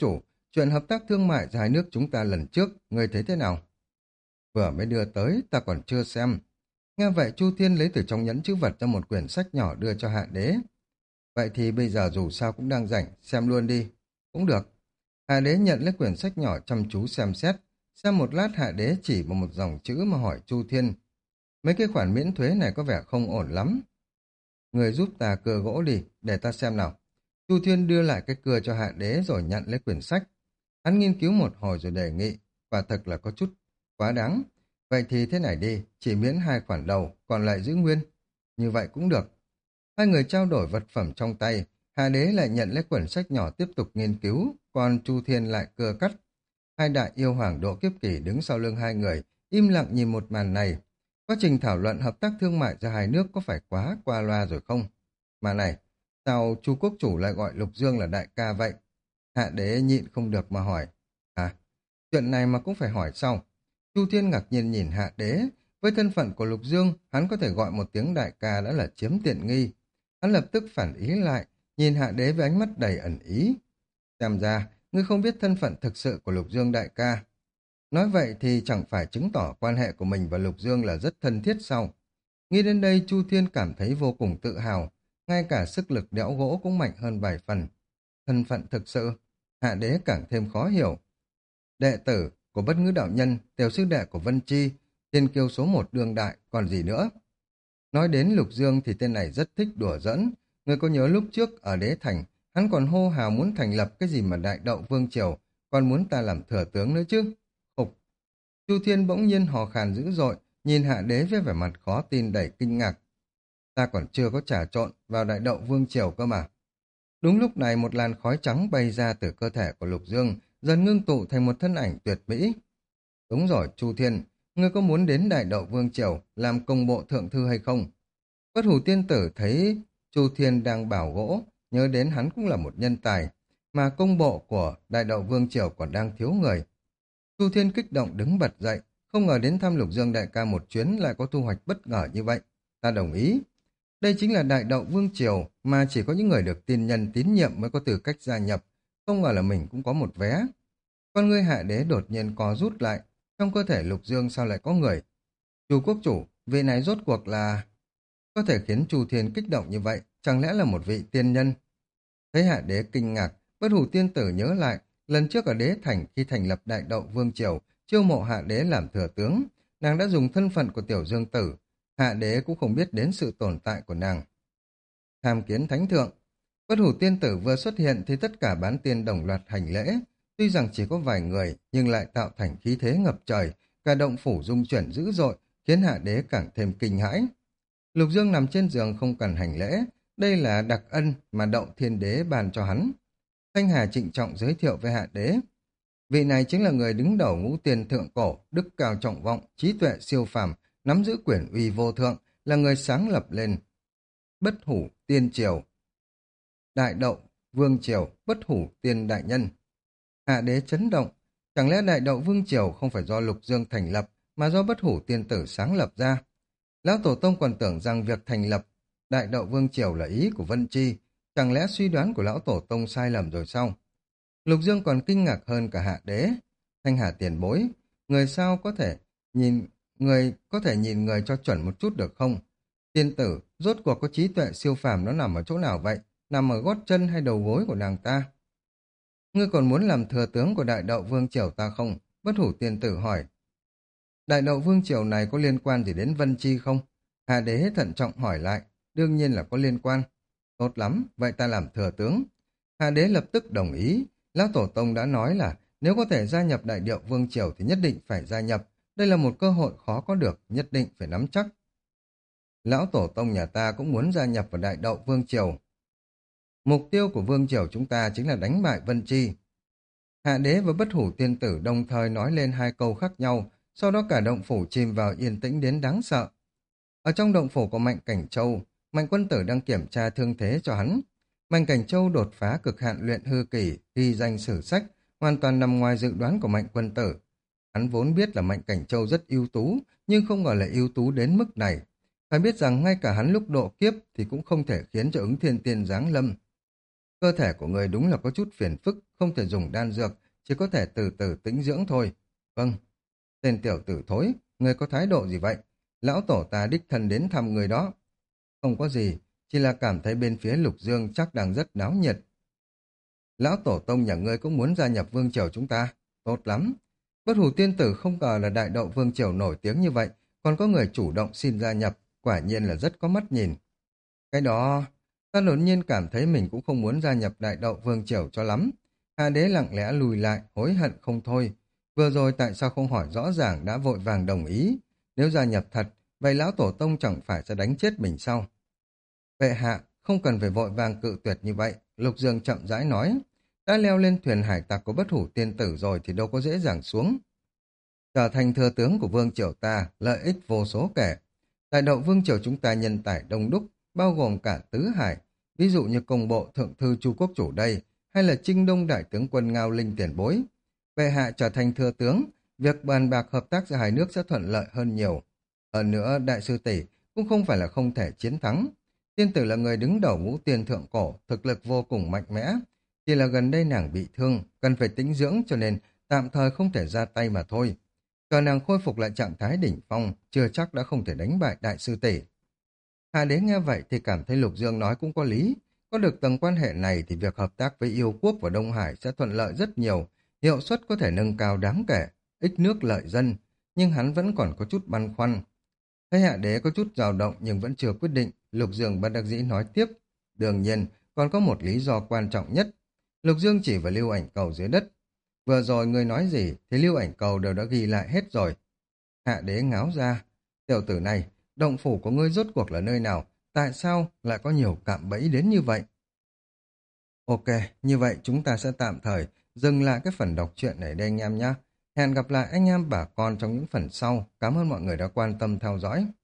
chuyện hợp tác thương mại giữa hai nước chúng ta lần trước, ngươi thấy thế nào? Vừa mới đưa tới, ta còn chưa xem. Nghe vậy Chu Thiên lấy từ trong nhẫn chữ vật ra một quyển sách nhỏ đưa cho Hạ Đế. Vậy thì bây giờ dù sao cũng đang rảnh, xem luôn đi. Cũng được. Hạ Đế nhận lấy quyển sách nhỏ chăm chú xem xét. Xem một lát Hạ Đế chỉ vào một dòng chữ mà hỏi Chu Thiên. Mấy cái khoản miễn thuế này có vẻ không ổn lắm. Người giúp ta cưa gỗ đi, để ta xem nào. Chu Thiên đưa lại cái cưa cho Hạ Đế rồi nhận lấy quyển sách. Hắn nghiên cứu một hồi rồi đề nghị, và thật là có chút quá đáng. Vậy thì thế này đi, chỉ miễn 2 khoản đầu, còn lại giữ nguyên. Như vậy cũng được. Hai người trao đổi vật phẩm trong tay, Hạ Đế lại nhận lấy quyển sách nhỏ tiếp tục nghiên cứu, còn Chu Thiên lại cưa cắt. Hai đại yêu hoàng độ kiếp kỳ đứng sau lưng hai người, im lặng nhìn một màn này. Quá trình thảo luận hợp tác thương mại giữa hai nước có phải quá qua loa rồi không? Mà này, sao Chu quốc chủ lại gọi Lục Dương là đại ca vậy? Hạ Đế nhịn không được mà hỏi. À, chuyện này mà cũng phải hỏi sao? Chu Thiên ngạc nhiên nhìn Hạ Đế. Với thân phận của Lục Dương, hắn có thể gọi một tiếng đại ca đã là chiếm tiện nghi. Hắn lập tức phản ý lại, nhìn Hạ Đế với ánh mắt đầy ẩn ý. Xem ra, ngươi không biết thân phận thực sự của Lục Dương đại ca. Nói vậy thì chẳng phải chứng tỏ quan hệ của mình và Lục Dương là rất thân thiết sao? Nghĩ đến đây Chu Thiên cảm thấy vô cùng tự hào, ngay cả sức lực đẽo gỗ cũng mạnh hơn vài phần. Thân phận thực sự, Hạ Đế càng thêm khó hiểu. Đệ tử của Bất Ngữ Đạo Nhân, tiểu sư đệ của Vân Chi, thiên kiêu số 1 đương đại, còn gì nữa? Nói đến Lục Dương thì tên này rất thích đùa giỡn. Người có nhớ lúc trước ở Đế Thành, hắn còn hô hào muốn thành lập cái gì mà Đại Đậu Vương Triều, còn muốn ta làm thừa tướng nữa chứ? Khục! Chu Thiên bỗng nhiên hò khàn dữ dội, nhìn Hạ Đế với vẻ mặt khó tin đầy kinh ngạc. Ta còn chưa có trà trộn vào Đại Đậu Vương Triều cơ mà. Đúng lúc này một làn khói trắng bay ra từ cơ thể của Lục Dương, dần ngưng tụ thành một thân ảnh tuyệt mỹ. Đúng rồi, Chu Thiên, ngươi có muốn đến Đại Đậu Vương Triều làm công bộ thượng thư hay không? Bất Hủ Tiên Tử thấy Chu Thiên đang bảo gỗ, nhớ đến hắn cũng là một nhân tài, mà công bộ của Đại Đậu Vương Triều còn đang thiếu người. Chu Thiên kích động đứng bật dậy, không ngờ đến thăm Lục Dương đại ca một chuyến lại có thu hoạch bất ngờ như vậy. Ta đồng ý. Đây chính là Đại Đậu Vương Triều mà chỉ có những người được tiên nhân tín nhiệm mới có tư cách gia nhập, không ngờ là mình cũng có một vé. Con ngươi Hạ Đế đột nhiên co rút lại, trong cơ thể Lục Dương sao lại có người? Chu quốc chủ, vị này rốt cuộc là... Có thể khiến Chu Thiên kích động như vậy, chẳng lẽ là một vị tiên nhân? Thấy Hạ Đế kinh ngạc, Bất Hủ Tiên Tử nhớ lại, lần trước ở Đế Thành khi thành lập Đại Đậu Vương Triều, chiêu mộ Hạ Đế làm thừa tướng, nàng đã dùng thân phận của Tiểu Dương Tử, Hạ Đế cũng không biết đến sự tồn tại của nàng. Tham kiến thánh thượng, Bất Hủ Tiên Tử vừa xuất hiện thì tất cả bán tiên đồng loạt hành lễ, tuy rằng chỉ có vài người nhưng lại tạo thành khí thế ngập trời, cả động phủ rung chuyển dữ dội, khiến Hạ Đế càng thêm kinh hãi. Lục Dương nằm trên giường không cần hành lễ, đây là đặc ân mà Đậu Thiên Đế ban cho hắn. Thanh Hà trịnh trọng giới thiệu với Hạ Đế. Vị này chính là người đứng đầu ngũ tiên thượng cổ, đức cao trọng vọng, trí tuệ siêu phàm, nắm giữ quyền uy vô thượng, là người sáng lập lên Bất Hủ Tiên Triều, Đại Đậu Vương Triều, Bất Hủ Tiên Đại Nhân. Hạ Đế chấn động, chẳng lẽ Đại Đậu Vương Triều không phải do Lục Dương thành lập mà do Bất Hủ Tiên Tử sáng lập ra? Lão Tổ Tông còn tưởng rằng việc thành lập Đại Đậu Vương Triều là ý của Vân Chi, chẳng lẽ suy đoán của Lão Tổ Tông sai lầm rồi sao? Lục Dương còn kinh ngạc hơn cả Hạ Đế. Thanh Hà tiền bối, người sao có thể nhìn người cho chuẩn một chút được không? Tiên tử, rốt cuộc có trí tuệ siêu phàm nó nằm ở chỗ nào vậy? Nằm ở gót chân hay đầu gối của nàng ta? Ngươi còn muốn làm thừa tướng của Đại Đậu Vương Triều ta không? Bất Hủ Tiên Tử hỏi. Đại Đậu Vương Triều này có liên quan gì đến Vân Chi không? Hạ Đế thận trọng hỏi lại. Đương nhiên là có liên quan. Tốt lắm, vậy ta làm thừa tướng. Hạ Đế lập tức đồng ý. Lão Tổ Tông đã nói là nếu có thể gia nhập Đại Đậu Vương Triều thì nhất định phải gia nhập. Đây là một cơ hội khó có được, nhất định phải nắm chắc. Lão Tổ Tông nhà ta cũng muốn gia nhập vào Đại Đậu Vương Triều. Mục tiêu của Vương Triều chúng ta chính là đánh bại Vân Chi. Hạ Đế và Bất Hủ Tiên Tử đồng thời nói lên hai câu khác nhau, sau đó cả động phủ chìm vào yên tĩnh đến đáng sợ. Ở trong động phủ của Mạnh Cảnh Châu, Mạnh Quân Tử đang kiểm tra thương thế cho hắn. Mạnh Cảnh Châu đột phá cực hạn luyện hư kỳ, ghi danh sử sách, hoàn toàn nằm ngoài dự đoán của Mạnh Quân Tử. Hắn vốn biết là Mạnh Cảnh Châu rất ưu tú, nhưng không ngờ là ưu tú đến mức này. Phải biết rằng ngay cả hắn lúc độ kiếp thì cũng không thể khiến cho ứng thiên tiên giáng lâm. Cơ thể của người đúng là có chút phiền phức, không thể dùng đan dược, chỉ có thể từ từ tĩnh dưỡng thôi. Vâng, tên tiểu tử thối, người có thái độ gì vậy? Lão tổ ta đích thân đến thăm người đó. Không có gì, chỉ là cảm thấy bên phía Lục Dương chắc đang rất náo nhiệt. Lão tổ tông nhà ngươi cũng muốn gia nhập vương triều chúng ta. Tốt lắm. Bất hủ tiên tử không ngờ là đại đậu vương triều nổi tiếng như vậy, còn có người chủ động xin gia nhập, quả nhiên là rất có mắt nhìn. Cái đó, ta đột nhiên cảm thấy mình cũng không muốn gia nhập đại đậu vương triều cho lắm. Hà đế lặng lẽ lùi lại, hối hận không thôi. Vừa rồi tại sao không hỏi rõ ràng đã vội vàng đồng ý? Nếu gia nhập thật, vậy lão tổ tông chẳng phải sẽ đánh chết mình sao? Bệ hạ, không cần phải vội vàng cự tuyệt như vậy, Lục Dương chậm rãi nói. Đã leo lên thuyền hải tặc của bất hủ tiên tử rồi thì đâu có dễ dàng xuống. Trở thành thừa tướng của vương triều ta, lợi ích vô số kể. Tại đậu vương triều chúng ta nhân tài đông đúc, bao gồm cả tứ hải, ví dụ như công bộ thượng thư Chu Quốc Chủ đây, hay là Trinh Đông đại tướng quân Ngao Linh tiền bối. Bệ hạ trở thành thừa tướng, việc bàn bạc hợp tác giữa hai nước sẽ thuận lợi hơn nhiều. Hơn nữa, đại sư tỷ cũng không phải là không thể chiến thắng. Tiên tử là người đứng đầu ngũ tiên thượng cổ, thực lực vô cùng mạnh mẽ. Chỉ là gần đây nàng bị thương, cần phải tĩnh dưỡng cho nên tạm thời không thể ra tay mà thôi. Chờ nàng khôi phục lại trạng thái đỉnh phong, chưa chắc đã không thể đánh bại đại sư tỷ. Hà đế nghe vậy thì cảm thấy Lục Dương nói cũng có lý. Có được tầng quan hệ này thì việc hợp tác với yêu quốc và Đông Hải sẽ thuận lợi rất nhiều, hiệu suất có thể nâng cao đáng kể, ích nước lợi dân, nhưng hắn vẫn còn có chút băn khoăn. Thấy Hạ đế có chút dao động nhưng vẫn chưa quyết định, Lục Dương bất đắc dĩ nói tiếp. Đương nhiên, còn có một lý do quan trọng nhất. Lục Dương chỉ vào lưu ảnh cầu dưới đất. Vừa rồi người nói gì thì lưu ảnh cầu đều đã ghi lại hết rồi. Hạ đế ngáo ra. Tiểu tử này, động phủ của ngươi rốt cuộc là nơi nào? Tại sao lại có nhiều cạm bẫy đến như vậy? Ok, như vậy chúng ta sẽ tạm thời dừng lại cái phần đọc truyện này đây anh em nhé. Hẹn gặp lại anh em bà con trong những phần sau. Cảm ơn mọi người đã quan tâm theo dõi.